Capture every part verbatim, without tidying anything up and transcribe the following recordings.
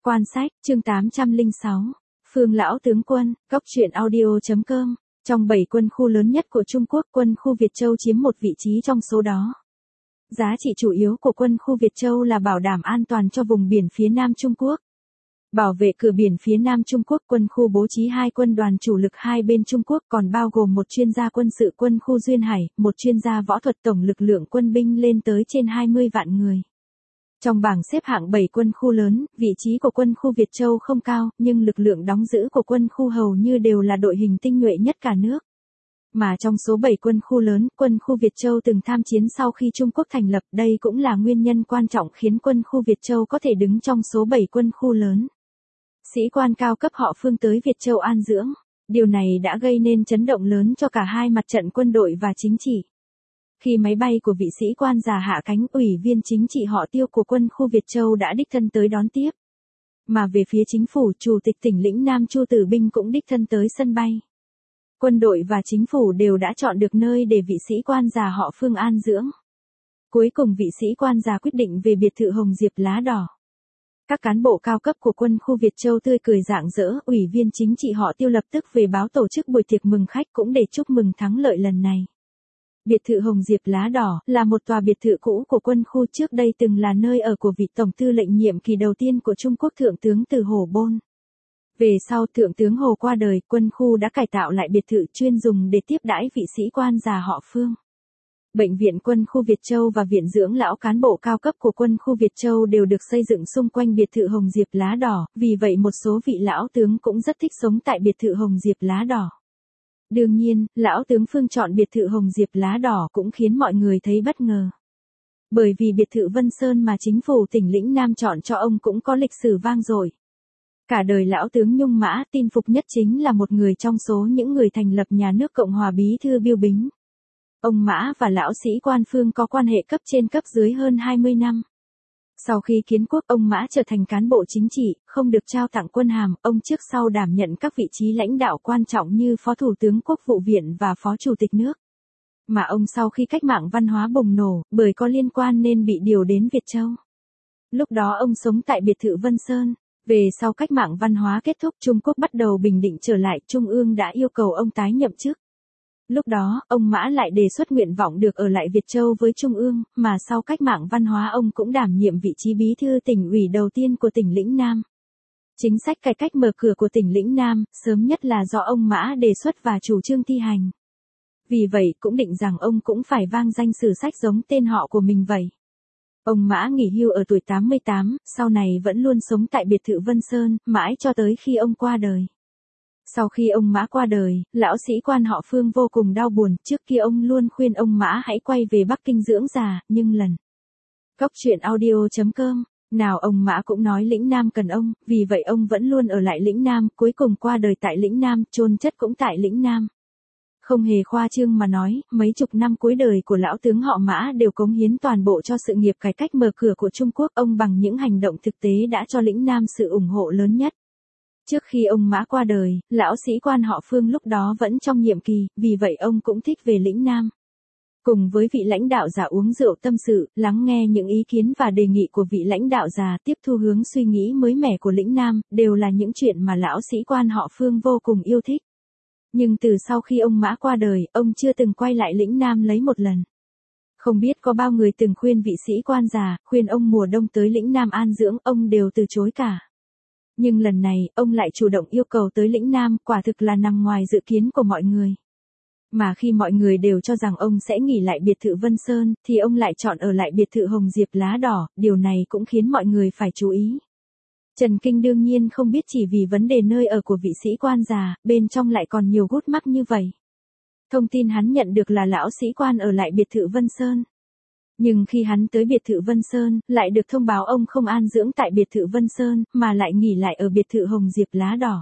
Quan sách, chương tám trăm lẻ sáu. Phương Lão Tướng Quân, Góc truyện audio chấm com. Trong bảy quân khu lớn nhất của Trung Quốc, quân khu Việt Châu chiếm một vị trí trong số đó. Giá trị chủ yếu của quân khu Việt Châu là bảo đảm an toàn cho vùng biển phía Nam Trung Quốc. Bảo vệ cửa biển phía Nam Trung Quốc, quân khu bố trí hai quân đoàn chủ lực hai bên Trung Quốc, còn bao gồm một chuyên gia quân sự quân khu Duyên Hải, một chuyên gia võ thuật, tổng lực lượng quân binh lên tới trên hai mươi vạn người. Trong bảng xếp hạng bảy quân khu lớn, vị trí của quân khu Việt Châu không cao, nhưng lực lượng đóng giữ của quân khu hầu như đều là đội hình tinh nhuệ nhất cả nước. Mà trong số bảy quân khu lớn, quân khu Việt Châu từng tham chiến sau khi Trung Quốc thành lập, đây cũng là nguyên nhân quan trọng khiến quân khu Việt Châu có thể đứng trong số bảy quân khu lớn. Sĩ quan cao cấp họ Phương tới Việt Châu an dưỡng. Điều này đã gây nên chấn động lớn cho cả hai mặt trận quân đội và chính trị. Khi máy bay của vị sĩ quan già hạ cánh, ủy viên chính trị họ Tiêu của quân khu Việt Châu đã đích thân tới đón tiếp. Mà về phía chính phủ, Chủ tịch tỉnh lĩnh Nam Chu Tử Binh cũng đích thân tới sân bay. Quân đội và chính phủ đều đã chọn được nơi để vị sĩ quan già họ Phương an dưỡng. Cuối cùng vị sĩ quan già quyết định về biệt thự Hồng Diệp lá đỏ. Các cán bộ cao cấp của quân khu Việt Châu tươi cười rạng rỡ, ủy viên chính trị họ Tiêu lập tức về báo tổ chức buổi tiệc mừng khách cũng để chúc mừng thắng lợi lần này. Biệt thự Hồng Diệp lá đỏ là một tòa biệt thự cũ của quân khu, trước đây từng là nơi ở của vị tổng tư lệnh nhiệm kỳ đầu tiên của Trung Quốc Thượng tướng Từ Hổ Bôn. Về sau Thượng tướng Hồ qua đời, quân khu đã cải tạo lại biệt thự chuyên dùng để tiếp đãi vị sĩ quan già họ Phương. Bệnh viện quân khu Việt Châu và viện dưỡng lão cán bộ cao cấp của quân khu Việt Châu đều được xây dựng xung quanh biệt thự Hồng Diệp lá đỏ, vì vậy một số vị lão tướng cũng rất thích sống tại biệt thự Hồng Diệp lá đỏ. Đương nhiên, lão tướng Phương chọn biệt thự Hồng Diệp lá đỏ cũng khiến mọi người thấy bất ngờ. Bởi vì biệt thự Vân Sơn mà chính phủ tỉnh lĩnh Nam chọn cho ông cũng có lịch sử vang dội. Cả đời lão tướng Nhung Mã tin phục nhất chính là một người trong số những người thành lập nhà nước Cộng hòa Bí thư Biêu Bính. Ông Mã và lão sĩ quan Phương có quan hệ cấp trên cấp dưới hơn hai mươi năm. Sau khi kiến quốc, ông Mã trở thành cán bộ chính trị, không được trao tặng quân hàm, ông trước sau đảm nhận các vị trí lãnh đạo quan trọng như Phó Thủ tướng Quốc vụ viện và Phó Chủ tịch nước. Mà ông sau khi cách mạng văn hóa bùng nổ, bởi có liên quan nên bị điều đến Việt Châu. Lúc đó ông sống tại biệt thự Vân Sơn. Về sau cách mạng văn hóa kết thúc, Trung Quốc bắt đầu bình định trở lại, Trung ương đã yêu cầu ông tái nhậm chức. Lúc đó, ông Mã lại đề xuất nguyện vọng được ở lại Việt Châu với Trung ương, mà sau cách mạng văn hóa ông cũng đảm nhiệm vị trí bí thư tỉnh ủy đầu tiên của tỉnh lĩnh Nam. Chính sách cải cách mở cửa của tỉnh lĩnh Nam, sớm nhất là do ông Mã đề xuất và chủ trương thi hành. Vì vậy, cũng định rằng ông cũng phải vang danh sử sách giống tên họ của mình vậy. Ông Mã nghỉ hưu ở tuổi tám mươi tám, sau này vẫn luôn sống tại biệt thự Vân Sơn, mãi cho tới khi ông qua đời. Sau khi ông Mã qua đời, lão sĩ quan họ Phương vô cùng đau buồn, trước kia ông luôn khuyên ông Mã hãy quay về Bắc Kinh dưỡng già, nhưng lần. Góc truyện audio chấm com, nào ông Mã cũng nói lĩnh Nam cần ông, vì vậy ông vẫn luôn ở lại lĩnh Nam, cuối cùng qua đời tại lĩnh Nam, chôn chất cũng tại lĩnh Nam. Không hề khoa trương mà nói, mấy chục năm cuối đời của lão tướng họ Mã đều cống hiến toàn bộ cho sự nghiệp cải cách mở cửa của Trung Quốc, ông bằng những hành động thực tế đã cho lĩnh Nam sự ủng hộ lớn nhất. Trước khi ông Mã qua đời, lão sĩ quan họ Phương lúc đó vẫn trong nhiệm kỳ, vì vậy ông cũng thích về lĩnh Nam. Cùng với vị lãnh đạo già uống rượu tâm sự, lắng nghe những ý kiến và đề nghị của vị lãnh đạo già, tiếp thu hướng suy nghĩ mới mẻ của lĩnh Nam, đều là những chuyện mà lão sĩ quan họ Phương vô cùng yêu thích. Nhưng từ sau khi ông Mã qua đời, ông chưa từng quay lại lĩnh Nam lấy một lần. Không biết có bao người từng khuyên vị sĩ quan già, khuyên ông mùa đông tới lĩnh Nam an dưỡng, ông đều từ chối cả. Nhưng lần này, ông lại chủ động yêu cầu tới lĩnh Nam, quả thực là nằm ngoài dự kiến của mọi người. Mà khi mọi người đều cho rằng ông sẽ nghỉ lại biệt thự Vân Sơn, thì ông lại chọn ở lại biệt thự Hồng Diệp lá đỏ, điều này cũng khiến mọi người phải chú ý. Trần Kinh đương nhiên không biết chỉ vì vấn đề nơi ở của vị sĩ quan già, bên trong lại còn nhiều gút mắc như vậy. Thông tin hắn nhận được là lão sĩ quan ở lại biệt thự Vân Sơn. Nhưng khi hắn tới biệt thự Vân Sơn, lại được thông báo ông không an dưỡng tại biệt thự Vân Sơn, mà lại nghỉ lại ở biệt thự Hồng Diệp lá đỏ.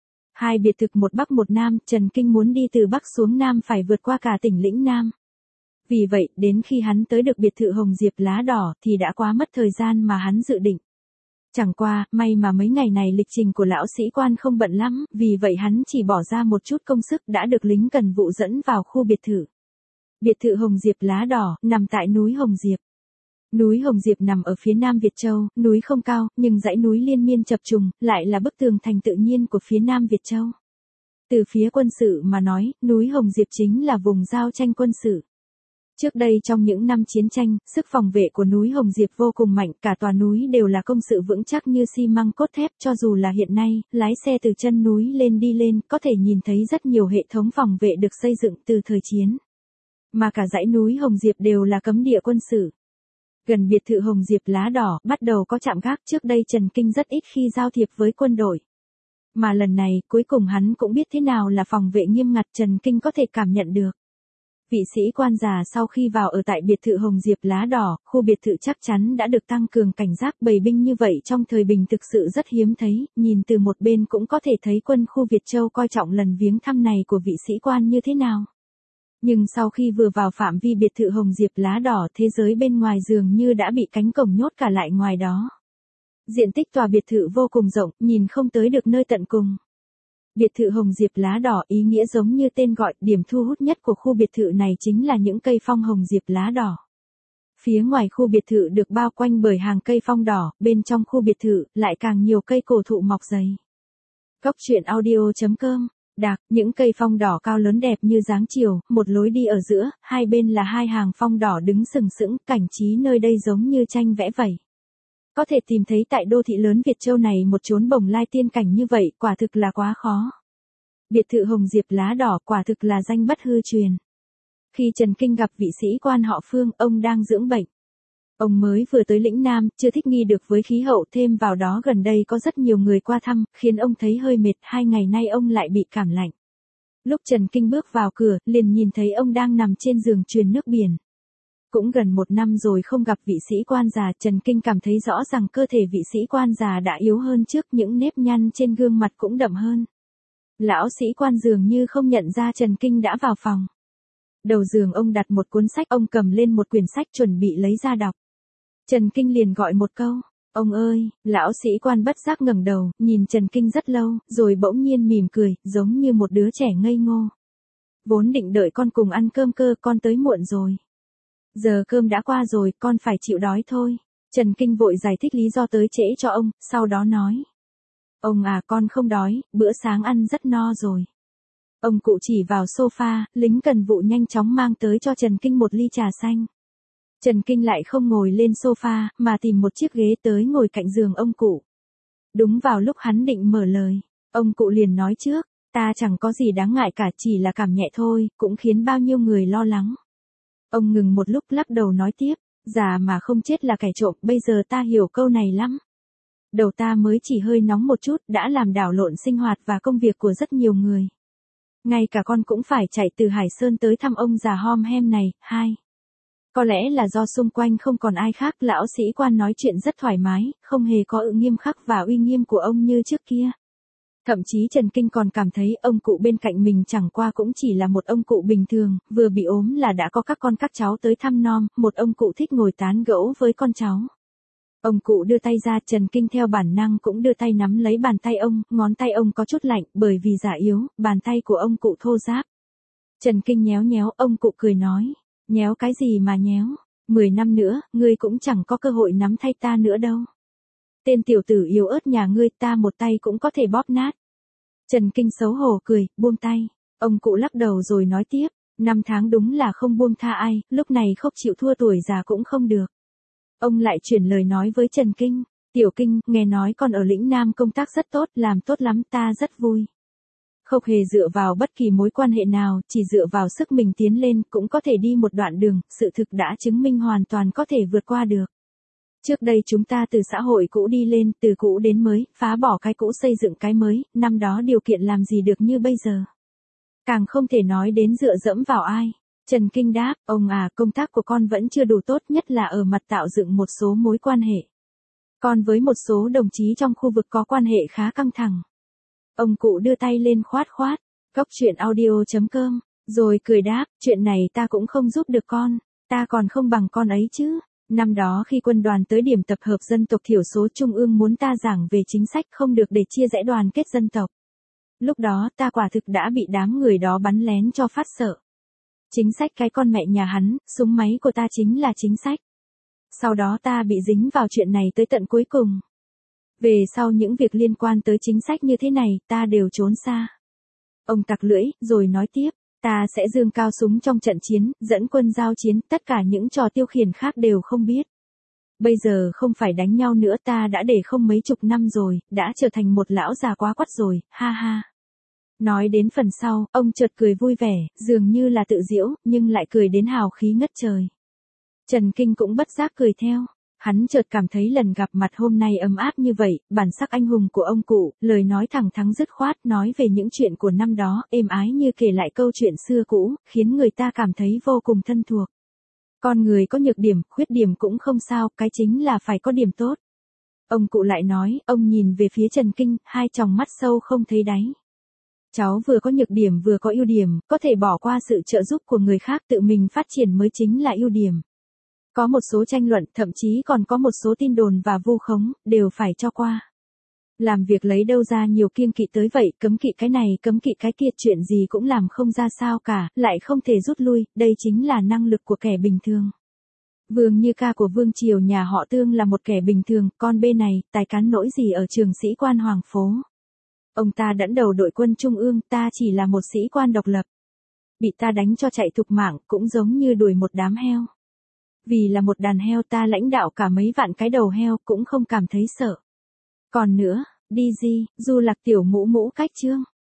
Hai biệt thự một Bắc một Nam, Trần Kinh muốn đi từ Bắc xuống Nam phải vượt qua cả tỉnh lĩnh Nam. Vì vậy, đến khi hắn tới được biệt thự Hồng Diệp lá đỏ thì đã quá mất thời gian mà hắn dự định. Chẳng qua, may mà mấy ngày này lịch trình của lão sĩ quan không bận lắm, vì vậy hắn chỉ bỏ ra một chút công sức đã được lính cần vụ dẫn vào khu biệt thự. Biệt thự Hồng Diệp lá đỏ, nằm tại núi Hồng Diệp. Núi Hồng Diệp nằm ở phía nam Việt Châu, núi không cao, nhưng dãy núi liên miên chập trùng, lại là bức tường thành tự nhiên của phía nam Việt Châu. Từ phía quân sự mà nói, núi Hồng Diệp chính là vùng giao tranh quân sự. Trước đây trong những năm chiến tranh, sức phòng vệ của núi Hồng Diệp vô cùng mạnh, cả tòa núi đều là công sự vững chắc như xi măng cốt thép, cho dù là hiện nay, lái xe từ chân núi lên đi lên, có thể nhìn thấy rất nhiều hệ thống phòng vệ được xây dựng từ thời chiến. Mà cả dãy núi Hồng Diệp đều là cấm địa quân sự. Gần biệt thự Hồng Diệp lá đỏ, bắt đầu có trạm gác, trước đây Trần Kinh rất ít khi giao thiệp với quân đội. Mà lần này, cuối cùng hắn cũng biết thế nào là phòng vệ nghiêm ngặt, Trần Kinh có thể cảm nhận được. Vị sĩ quan già sau khi vào ở tại biệt thự Hồng Diệp lá đỏ, khu biệt thự chắc chắn đã được tăng cường cảnh giác, bầy binh như vậy trong thời bình thực sự rất hiếm thấy, nhìn từ một bên cũng có thể thấy quân khu Việt Châu coi trọng lần viếng thăm này của vị sĩ quan như thế nào. Nhưng sau khi vừa vào phạm vi biệt thự Hồng Diệp lá đỏ, thế giới bên ngoài dường như đã bị cánh cổng nhốt cả lại ngoài đó. Diện tích tòa biệt thự vô cùng rộng, nhìn không tới được nơi tận cùng. Biệt thự Hồng Diệp lá đỏ ý nghĩa giống như tên gọi, điểm thu hút nhất của khu biệt thự này chính là những cây phong Hồng Diệp lá đỏ. Phía ngoài khu biệt thự được bao quanh bởi hàng cây phong đỏ, bên trong khu biệt thự lại càng nhiều cây cổ thụ mọc dày. Cốc truyện audio chấm com. Đạc, những cây phong đỏ cao lớn đẹp như dáng chiều, một lối đi ở giữa, hai bên là hai hàng phong đỏ đứng sừng sững, cảnh trí nơi đây giống như tranh vẽ vậy. Có thể tìm thấy tại đô thị lớn Việt Châu này một chốn bồng lai tiên cảnh như vậy, quả thực là quá khó. Biệt thự Hồng Diệp lá đỏ quả thực là danh bất hư truyền. Khi Trần Kinh gặp vị sĩ quan họ Phương, ông đang dưỡng bệnh. Ông mới vừa tới lĩnh Nam, chưa thích nghi được với khí hậu, thêm vào đó gần đây có rất nhiều người qua thăm, khiến ông thấy hơi mệt, hai ngày nay ông lại bị cảm lạnh. Lúc Trần Kinh bước vào cửa, liền nhìn thấy ông đang nằm trên giường truyền nước biển. Cũng gần một năm rồi không gặp vị sĩ quan già, Trần Kinh cảm thấy rõ rằng cơ thể vị sĩ quan già đã yếu hơn trước, những nếp nhăn trên gương mặt cũng đậm hơn. Lão sĩ quan dường như không nhận ra Trần Kinh đã vào phòng. Đầu giường ông đặt một cuốn sách, ông cầm lên một quyển sách chuẩn bị lấy ra đọc. Trần Kinh liền gọi một câu, ông ơi, lão sĩ quan bất giác ngẩng đầu, nhìn Trần Kinh rất lâu, rồi bỗng nhiên mỉm cười, giống như một đứa trẻ ngây ngô. Vốn định đợi con cùng ăn cơm cơ, con tới muộn rồi. Giờ cơm đã qua rồi, con phải chịu đói thôi. Trần Kinh vội giải thích lý do tới trễ cho ông, sau đó nói. Ông à, con không đói, bữa sáng ăn rất no rồi. Ông cụ chỉ vào sofa, lính cần vụ nhanh chóng mang tới cho Trần Kinh một ly trà xanh. Trần Kinh lại không ngồi lên sofa, mà tìm một chiếc ghế tới ngồi cạnh giường ông cụ. Đúng vào lúc hắn định mở lời, ông cụ liền nói trước, ta chẳng có gì đáng ngại cả, chỉ là cảm nhẹ thôi, cũng khiến bao nhiêu người lo lắng. Ông ngừng một lúc lắc đầu nói tiếp, già mà không chết là kẻ trộm, bây giờ ta hiểu câu này lắm. Đầu ta mới chỉ hơi nóng một chút, đã làm đảo lộn sinh hoạt và công việc của rất nhiều người. Ngay cả con cũng phải chạy từ Hải Sơn tới thăm ông già hom hem này. Hai. Có lẽ là do xung quanh không còn ai khác, lão sĩ quan nói chuyện rất thoải mái, không hề có ự nghiêm khắc và uy nghiêm của ông như trước kia. Thậm chí Trần Kinh còn cảm thấy ông cụ bên cạnh mình chẳng qua cũng chỉ là một ông cụ bình thường, vừa bị ốm là đã có các con các cháu tới thăm nom, một ông cụ thích ngồi tán gẫu với con cháu. Ông cụ đưa tay ra, Trần Kinh theo bản năng cũng đưa tay nắm lấy bàn tay ông, ngón tay ông có chút lạnh, bởi vì già yếu, bàn tay của ông cụ thô ráp. Trần Kinh nhéo nhéo, ông cụ cười nói, nhéo cái gì mà nhéo, mười năm nữa, ngươi cũng chẳng có cơ hội nắm thay ta nữa đâu. Tên tiểu tử yếu ớt nhà ngươi, ta một tay cũng có thể bóp nát. Trần Kinh xấu hổ cười, buông tay. Ông cụ lắc đầu rồi nói tiếp, năm tháng đúng là không buông tha ai, lúc này không chịu thua tuổi già cũng không được. Ông lại chuyển lời nói với Trần Kinh, tiểu Kinh, nghe nói con ở lĩnh Nam công tác rất tốt, làm tốt lắm, ta rất vui. Không hề dựa vào bất kỳ mối quan hệ nào, chỉ dựa vào sức mình tiến lên, cũng có thể đi một đoạn đường, sự thực đã chứng minh hoàn toàn có thể vượt qua được. Trước đây chúng ta từ xã hội cũ đi lên, từ cũ đến mới, phá bỏ cái cũ xây dựng cái mới, năm đó điều kiện làm gì được như bây giờ. Càng không thể nói đến dựa dẫm vào ai. Trần Kinh đáp, ông à, công tác của con vẫn chưa đủ tốt, nhất là ở mặt tạo dựng một số mối quan hệ. Con với một số đồng chí trong khu vực có quan hệ khá căng thẳng. Ông cụ đưa tay lên khoát khoát, cốc truyện audio chấm com, rồi cười đáp, chuyện này ta cũng không giúp được con, ta còn không bằng con ấy chứ. Năm đó khi quân đoàn tới điểm tập hợp dân tộc thiểu số Trung ương muốn ta giảng về chính sách không được để chia rẽ đoàn kết dân tộc. Lúc đó ta quả thực đã bị đám người đó bắn lén cho phát sợ. Chính sách cái con mẹ nhà hắn, súng máy của ta chính là chính sách. Sau đó ta bị dính vào chuyện này tới tận cuối cùng. Về sau những việc liên quan tới chính sách như thế này, ta đều trốn xa. Ông tặc lưỡi, rồi nói tiếp, ta sẽ giương cao súng trong trận chiến, dẫn quân giao chiến, tất cả những trò tiêu khiển khác đều không biết. Bây giờ không phải đánh nhau nữa, ta đã để không mấy chục năm rồi, đã trở thành một lão già quá quắt rồi, ha ha. Nói đến phần sau, ông chợt cười vui vẻ, dường như là tự giễu, nhưng lại cười đến hào khí ngất trời. Trần Kinh cũng bất giác cười theo. Hắn chợt cảm thấy lần gặp mặt hôm nay ấm áp như vậy, bản sắc anh hùng của ông cụ, lời nói thẳng thắn dứt khoát, nói về những chuyện của năm đó, êm ái như kể lại câu chuyện xưa cũ, khiến người ta cảm thấy vô cùng thân thuộc. Con người có nhược điểm, khuyết điểm cũng không sao, cái chính là phải có điểm tốt. Ông cụ lại nói, ông nhìn về phía Trần Kinh, hai tròng mắt sâu không thấy đáy. Cháu vừa có nhược điểm vừa có ưu điểm, có thể bỏ qua sự trợ giúp của người khác, tự mình phát triển mới chính là ưu điểm. Có một số tranh luận, thậm chí còn có một số tin đồn và vu khống, đều phải cho qua. Làm việc lấy đâu ra nhiều kiêng kỵ tới vậy, cấm kỵ cái này, cấm kỵ cái kia, chuyện gì cũng làm không ra sao cả, lại không thể rút lui, đây chính là năng lực của kẻ bình thường. Vương Như Ca của Vương Triều nhà họ Tương là một kẻ bình thường, con bê này, tài cán nỗi gì ở trường sĩ quan Hoàng Phố. Ông ta dẫn đầu đội quân trung ương, ta chỉ là một sĩ quan độc lập. Bị ta đánh cho chạy thục mạng, cũng giống như đuổi một đám heo. Vì là một đàn heo, ta lãnh đạo cả mấy vạn cái đầu heo, cũng không cảm thấy sợ. Còn nữa, đi gì, du lạc tiểu mũ mũ cách chương.